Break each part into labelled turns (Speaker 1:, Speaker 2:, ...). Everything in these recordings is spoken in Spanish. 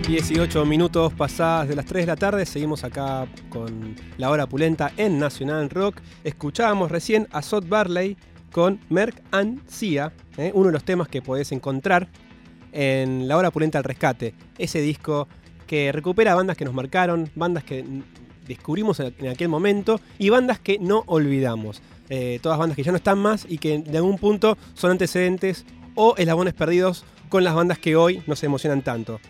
Speaker 1: 18 minutos pasadas de las 3 de la tarde, seguimos acá con la hora pulenta en Nacional Rock. Escuchábamos recién a Sot Barley con Merc and Sia, uno de los temas que podés encontrar en la hora pulenta al rescate. Ese disco que recupera bandas que nos marcaron, bandas que descubrimos en aquel momento y bandas que no olvidamos. Todas bandas que ya no están más y que de algún punto son antecedentes o eslabones perdidos con las bandas que hoy nos emocionan tanto.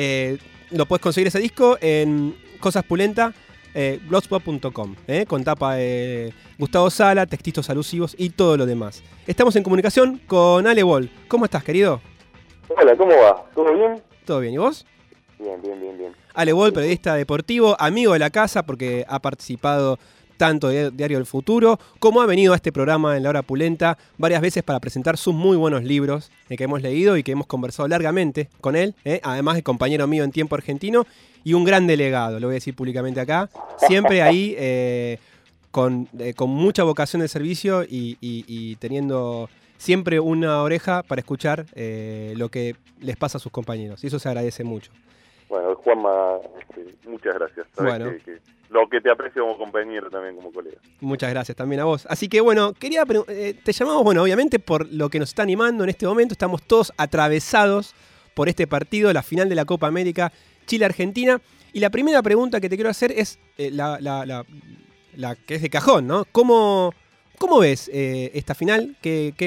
Speaker 1: Lo puedes conseguir ese disco en Cosaspulenta, blogspot.com, con tapa de Gustavo Sala, textitos alusivos y todo lo demás. Estamos en comunicación con Ale Bol. ¿Cómo estás, querido?
Speaker 2: Hola, ¿cómo va? ¿Todo bien?
Speaker 1: ¿Todo bien? ¿Y vos?
Speaker 2: Bien.
Speaker 1: Ale Bol, periodista deportivo, amigo de la casa porque ha participado tanto de Diario del Futuro, como ha venido a este programa en la hora pulenta varias veces para presentar sus muy buenos libros que hemos leído y que hemos conversado largamente con él, además de compañero mío en Tiempo Argentino y un gran delegado, lo voy a decir públicamente acá, siempre ahí con mucha vocación de servicio y teniendo siempre una oreja para escuchar lo que les pasa a sus compañeros, y eso se agradece mucho.
Speaker 2: Bueno, Juanma, muchas gracias. Sabes
Speaker 1: bueno.
Speaker 2: que lo que te aprecio como compañero también, como colega.
Speaker 1: Muchas gracias también a vos. Así que bueno, te llamamos, obviamente por lo que nos está animando en este momento. Estamos todos atravesados por este partido, la final de la Copa América, Chile-Argentina. Y la primera pregunta que te quiero hacer es la que es de cajón, ¿no? ¿Cómo ves esta final?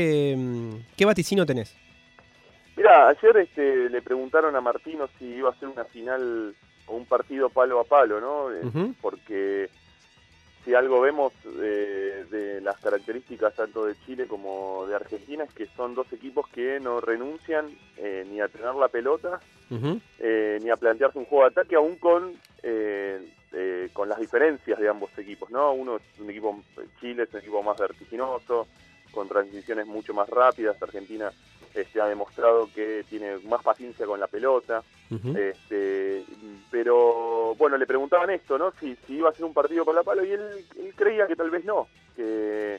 Speaker 1: ¿Qué vaticino tenés?
Speaker 2: Mirá, ayer le preguntaron a Martino si iba a ser una final o un partido palo a palo, ¿no?
Speaker 1: Uh-huh.
Speaker 2: Porque si algo vemos de las características tanto de Chile como de Argentina es que son dos equipos que no renuncian ni a tener la pelota,
Speaker 1: uh-huh,
Speaker 2: ni a plantearse un juego de ataque, aún con las diferencias de ambos equipos, ¿no? Uno es un equipo, Chile es un equipo más vertiginoso, con transiciones mucho más rápidas. Argentina ha demostrado que tiene más paciencia con la pelota.
Speaker 1: uh-huh.
Speaker 2: Pero bueno, le preguntaban esto, ¿no? Si iba a ser un partido por la palo, y él creía que tal vez no, que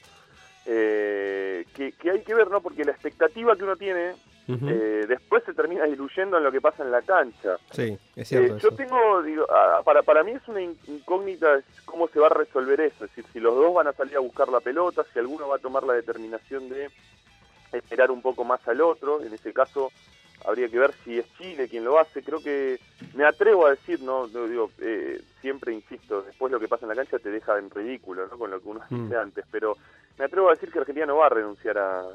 Speaker 2: hay que ver, ¿no? Porque la expectativa que uno tiene
Speaker 1: uh-huh.
Speaker 2: después se termina diluyendo en lo que pasa en la cancha.
Speaker 1: Sí, es cierto.
Speaker 2: Yo tengo, para mí es una incógnita cómo se va a resolver eso, es decir, si los dos van a salir a buscar la pelota, si alguno va a tomar la determinación de esperar un poco más al otro. En ese caso habría que ver si es Chile quien lo hace. Creo que me atrevo a decir, siempre insisto, después lo que pasa en la cancha te deja en ridículo, ¿no? Con lo que uno dice antes, pero me atrevo a decir que Argentina no va a renunciar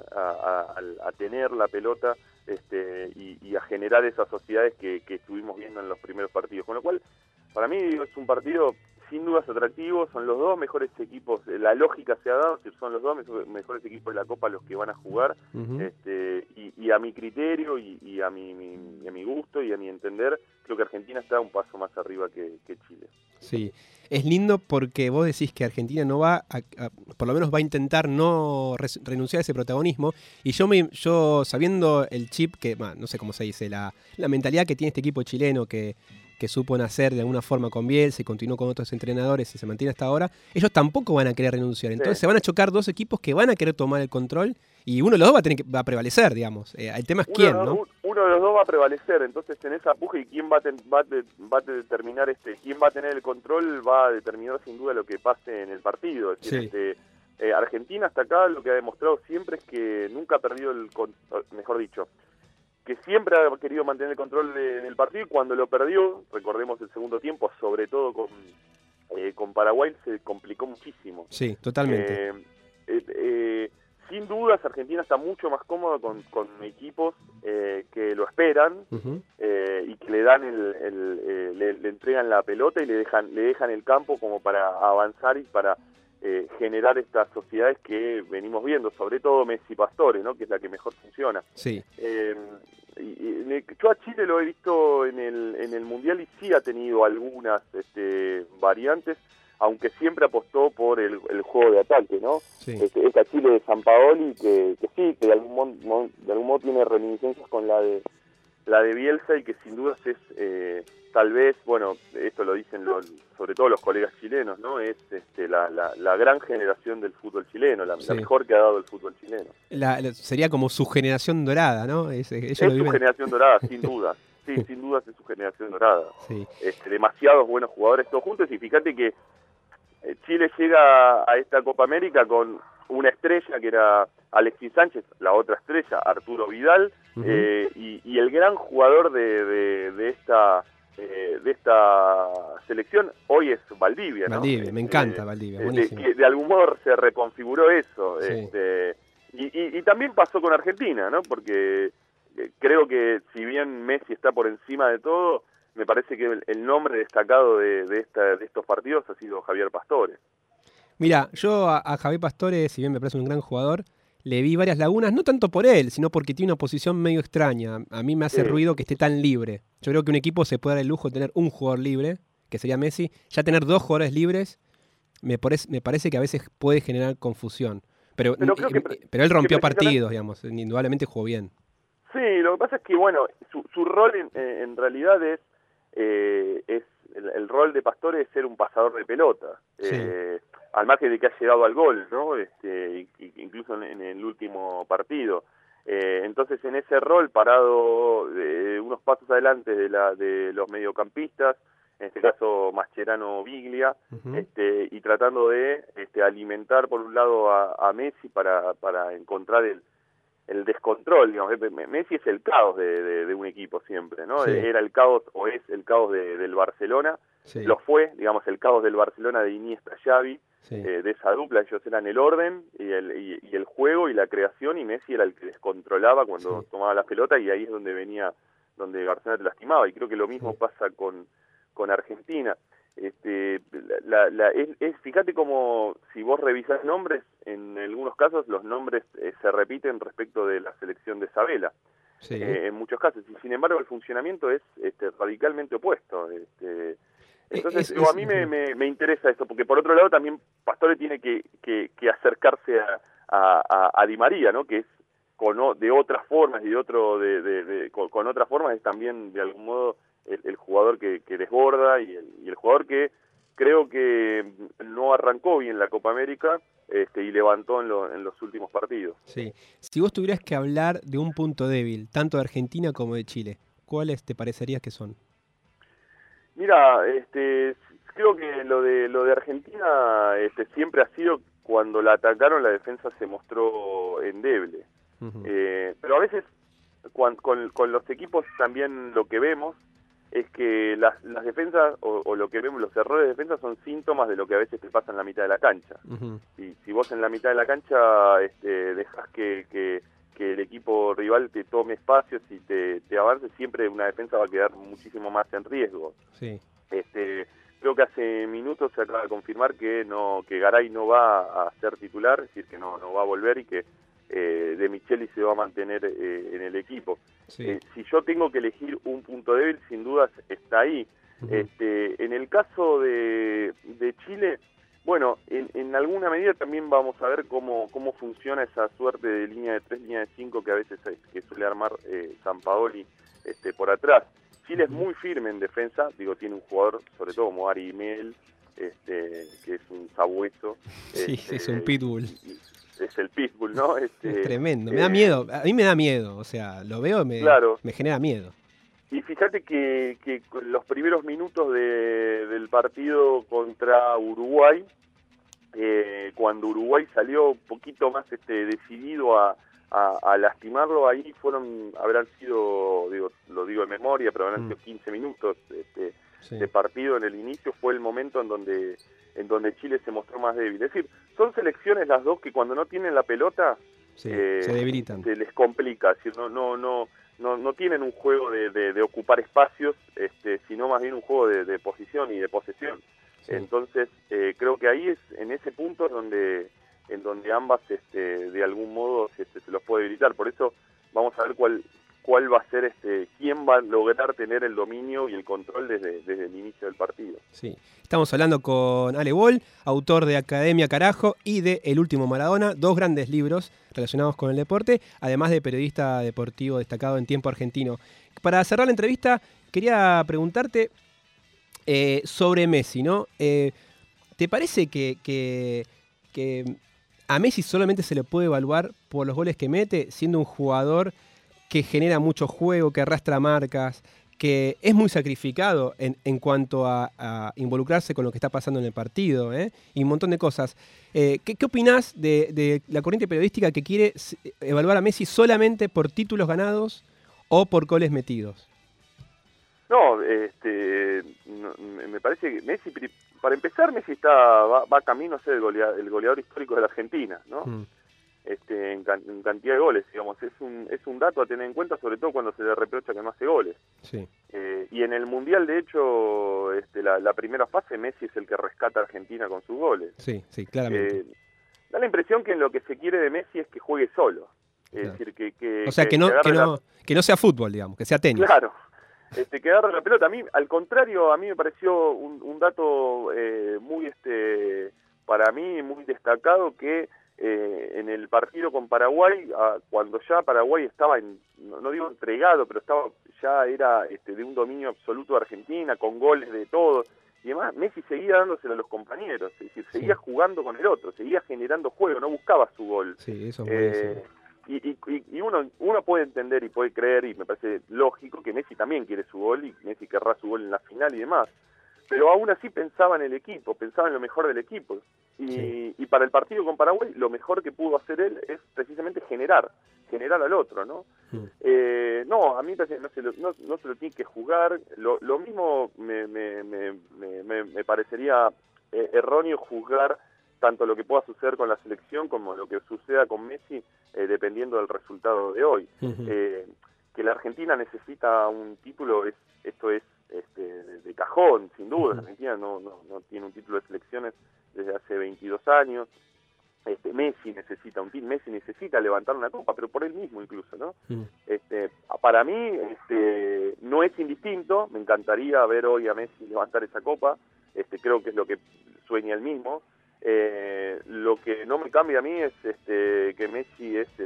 Speaker 2: a tener la pelota y a generar esas sociedades que estuvimos viendo en los primeros partidos, con lo cual para mí es un partido sin dudas atractivo. Son los dos mejores equipos, la lógica se ha dado, son los dos mejores equipos de la Copa los que van a jugar,
Speaker 1: uh-huh.
Speaker 2: y a mi criterio y a mi gusto y a mi entender, creo que Argentina está un paso más arriba que Chile.
Speaker 1: Sí, es lindo porque vos decís que Argentina no va por lo menos va a intentar no renunciar a ese protagonismo, y yo sabiendo el chip que, no sé cómo se dice, la mentalidad que tiene este equipo chileno que supo nacer de alguna forma con Bielsa y continuó con otros entrenadores y se mantiene hasta ahora, ellos tampoco van a querer renunciar. Entonces se van a chocar dos equipos que van a querer tomar el control y uno de los dos va a prevalecer, digamos. El tema es quién, ¿no?
Speaker 2: Uno de los dos va a prevalecer, entonces en esa puja, y quién va a determinar quién va a tener el control va a determinar sin duda lo que pase en el partido. Es decir,
Speaker 1: sí.
Speaker 2: Argentina hasta acá lo que ha demostrado siempre es que nunca ha perdido mejor dicho, que siempre ha querido mantener el control del partido, y cuando lo perdió, recordemos el segundo tiempo, sobre todo con Paraguay, se complicó muchísimo.
Speaker 1: Sí, totalmente.
Speaker 2: Sin dudas, Argentina está mucho más cómodo con equipos que lo esperan,
Speaker 1: uh-huh.
Speaker 2: Y que le dan le entregan la pelota y le dejan el campo como para avanzar y para generar estas sociedades que venimos viendo, sobre todo Messi-Pastore, ¿no? Que es la que mejor funciona.
Speaker 1: Sí.
Speaker 2: Yo a Chile lo he visto en el Mundial y sí ha tenido algunas variantes, aunque siempre apostó por el juego de ataque, ¿no?
Speaker 1: Sí.
Speaker 2: Esta Chile de Sampaoli que sí, que de algún modo tiene reminiscencias con la de Bielsa, y que sin dudas es tal vez, bueno, esto lo dicen sobre todo los colegas chilenos, ¿no? Es la gran generación del fútbol chileno, la mejor que ha dado el fútbol chileno.
Speaker 1: Sería como su generación dorada, ¿no?
Speaker 2: Es su generación dorada, sin duda. sí, sin dudas es su generación dorada.
Speaker 1: Sí.
Speaker 2: Demasiados buenos jugadores todos juntos, y fíjate que Chile llega a esta Copa América con una estrella que era Alexis Sánchez, la otra estrella, Arturo Vidal, y el gran jugador de esta selección hoy es Valdivia, ¿no?
Speaker 1: Valdivia, me encanta Valdivia, buenísimo.
Speaker 2: De algún modo se reconfiguró eso.
Speaker 1: Sí.
Speaker 2: Y también pasó con Argentina, ¿no? Porque creo que si bien Messi está por encima de todo, me parece que el nombre destacado de estos partidos ha sido Javier Pastore.
Speaker 1: Mira, yo a Javier Pastore, si bien me parece un gran jugador, le vi varias lagunas, no tanto por él, sino porque tiene una posición medio extraña. A mí me hace ruido que esté tan libre. Yo creo que un equipo se puede dar el lujo de tener un jugador libre, que sería Messi. Ya tener dos jugadores libres me parece que a veces puede generar confusión. Pero él rompió partidos, digamos, indudablemente jugó bien.
Speaker 2: Sí, lo que pasa es que, bueno, su rol en realidad es el rol de Pastore es ser un pasador de pelota.
Speaker 1: Sí.
Speaker 2: Al margen de que ha llegado al gol, ¿no? Incluso en el último partido. Entonces, en ese rol, parado unos pasos adelante de los mediocampistas, en este caso Mascherano Biglia, y tratando de alimentar por un lado a Messi para encontrar el descontrol, digamos. Messi es el caos de un equipo siempre, ¿no? Sí. Era el caos, o es el caos del Barcelona. Sí. Lo fue, digamos, el caos del Barcelona de Iniesta-Xavi. Sí. De esa dupla. Ellos eran el orden y el juego y la creación, y Messi era el que descontrolaba cuando tomaba la pelota, y ahí es donde Barcelona te lastimaba. Y creo que lo mismo pasa con Argentina. Fíjate como, si vos revisás nombres, en algunos casos los nombres se repiten respecto de la selección de Sabela. Sí. En muchos casos, y sin embargo el funcionamiento es radicalmente opuesto. Entonces, a mí me interesa esto, porque por otro lado también Pastore tiene que acercarse a Di María, ¿no? Que es de otras formas, y con otras formas es también de algún modo el jugador que desborda, y el jugador que creo que no arrancó bien la Copa América y levantó en los últimos partidos.
Speaker 1: Sí. Si vos tuvieras que hablar de un punto débil, tanto de Argentina como de Chile, ¿cuáles te parecería que son?
Speaker 2: Mira, creo que lo de Argentina siempre ha sido, cuando la atacaron, la defensa se mostró endeble. Pero a veces con los equipos también lo que vemos es que las defensas, o lo que vemos, los errores de defensa son síntomas de lo que a veces te pasa en la mitad de la cancha. Y si vos en la mitad de la cancha dejás que el equipo rival te tome espacios y te avance, siempre una defensa va a quedar muchísimo más en riesgo.
Speaker 1: Sí.
Speaker 2: Creo que hace minutos se acaba de confirmar que Garay no va a ser titular, es decir, que no va a volver, y que De Micheli se va a mantener en el equipo. Sí. Si yo tengo que elegir un punto débil, sin dudas está ahí. En el caso de Chile, bueno, en alguna medida también vamos a ver cómo funciona esa suerte de línea de 3, línea de 5 que a veces que suele armar Sampaoli por atrás. Chile es muy firme en defensa, tiene un jugador, sobre todo como Ari Mel, que es un sabueso.
Speaker 1: Sí, es un pitbull.
Speaker 2: Es el pitbull, ¿no?
Speaker 1: Es tremendo, me da miedo, a mí me da miedo, o sea, lo veo y me genera miedo.
Speaker 2: Y fíjate que los primeros minutos del partido contra Uruguay, cuando Uruguay salió un poquito más decidido a lastimarlo, ahí habrán sido, lo digo de memoria, pero habrán sido 15 minutos de partido en el inicio. Fue el momento en donde Chile se mostró más débil. Es decir, son selecciones las dos que cuando no tienen la pelota
Speaker 1: se debilitan. Se
Speaker 2: les complica, es decir, no tienen un juego de ocupar espacios, sino más bien un juego de posición y de posesión. Sí. Entonces, creo que ahí es en ese punto en donde ambas de algún modo se los puede debilitar. Por eso vamos a ver cuál va a ser quién va a lograr tener el dominio y el control desde el inicio del partido.
Speaker 1: Sí. Estamos hablando con Ale Boll, autor de Academia Carajo y de El Último Maradona, dos grandes libros relacionados con el deporte, además de periodista deportivo destacado en Tiempo Argentino. Para cerrar la entrevista, quería preguntarte sobre Messi, ¿no? ¿Te parece que a Messi solamente se le puede evaluar por los goles que mete, siendo un jugador que genera mucho juego, que arrastra marcas, que es muy sacrificado en cuanto a involucrarse con lo que está pasando en el partido, y un montón de cosas. ¿Qué opinás de la corriente periodística que quiere evaluar a Messi solamente por títulos ganados o por goles metidos?
Speaker 2: No, me parece que Messi, para empezar, Messi va camino a ser el goleador histórico de la Argentina, ¿no? En cantidad de goles, digamos. Es un dato a tener en cuenta, sobre todo cuando se le reprocha que no hace goles.
Speaker 1: Sí.
Speaker 2: Y en el Mundial, de hecho, la primera fase, Messi es el que rescata a Argentina con sus goles.
Speaker 1: Sí, claramente.
Speaker 2: Da la impresión que lo que se quiere de Messi es que juegue solo. Es decir,
Speaker 1: o sea, que no sea fútbol, digamos, que sea tenis.
Speaker 2: Claro. Que agarre la pelota. A mí, al contrario, a mí me pareció un dato muy, para mí, muy destacado, que en el partido con Paraguay, cuando ya Paraguay estaba, no digo entregado, pero ya era de un dominio absoluto de Argentina, con goles de todo, y además Messi seguía dándoselo a los compañeros, es decir, seguía jugando con el otro, seguía generando juego, no buscaba su gol.
Speaker 1: Sí, eso es
Speaker 2: y uno puede entender y puede creer, y me parece lógico, que Messi también quiere su gol, y Messi querrá su gol en la final y demás. Pero aún así pensaba en el equipo, pensaba en lo mejor del equipo. Y para el partido con Paraguay, lo mejor que pudo hacer él es precisamente generar al otro, ¿no? No, a mí me parece que no se lo tiene que jugar. Lo mismo me parecería erróneo juzgar tanto lo que pueda suceder con la selección como lo que suceda con Messi, dependiendo del resultado de hoy. Que la Argentina necesita un título, esto es de cajón, sin duda. La Argentina no tiene un título de selecciones desde hace 22 años. Messi necesita levantar una copa, pero por él mismo incluso, ¿no? Para mí no es indistinto. Me encantaría ver hoy a Messi levantar esa copa. Creo que es lo que sueña él mismo. Lo que no me cambia a mí es que Messi es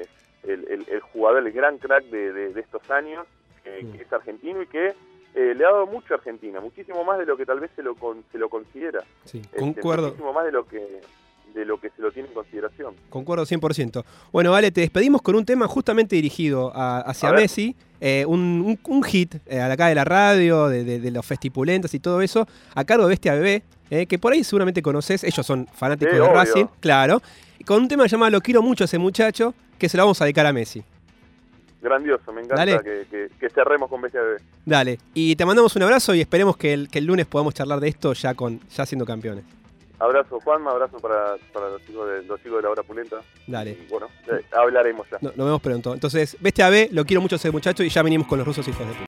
Speaker 2: el jugador, el gran crack de estos años, que es argentino y que le ha dado mucho a Argentina, muchísimo más de lo que tal vez se lo considera.
Speaker 1: Sí, concuerdo.
Speaker 2: Muchísimo más de lo que se lo tiene en consideración.
Speaker 1: Concuerdo 100%. Bueno, Vale, te despedimos con un tema justamente dirigido hacia Messi, un hit acá de la radio, de los festipulentos y todo eso, a cargo de Bestia Bebé, que por ahí seguramente conoces, ellos son fanáticos de Racing, claro, con un tema llamado Lo quiero mucho a ese muchacho, que se lo vamos a dedicar a Messi.
Speaker 2: Grandioso, me encanta que cerremos con Bestia Bebé.
Speaker 1: Dale, y te mandamos un abrazo y esperemos que el lunes podamos charlar de esto ya siendo campeones.
Speaker 2: Abrazo, Juanma, abrazo para los chicos de la Hora Pulenta.
Speaker 1: Dale.
Speaker 2: Y bueno, hablaremos ya.
Speaker 1: Nos vemos pronto. Entonces, Bestia B, lo quiero mucho a ese muchacho y ya venimos con los rusos hijos de puta.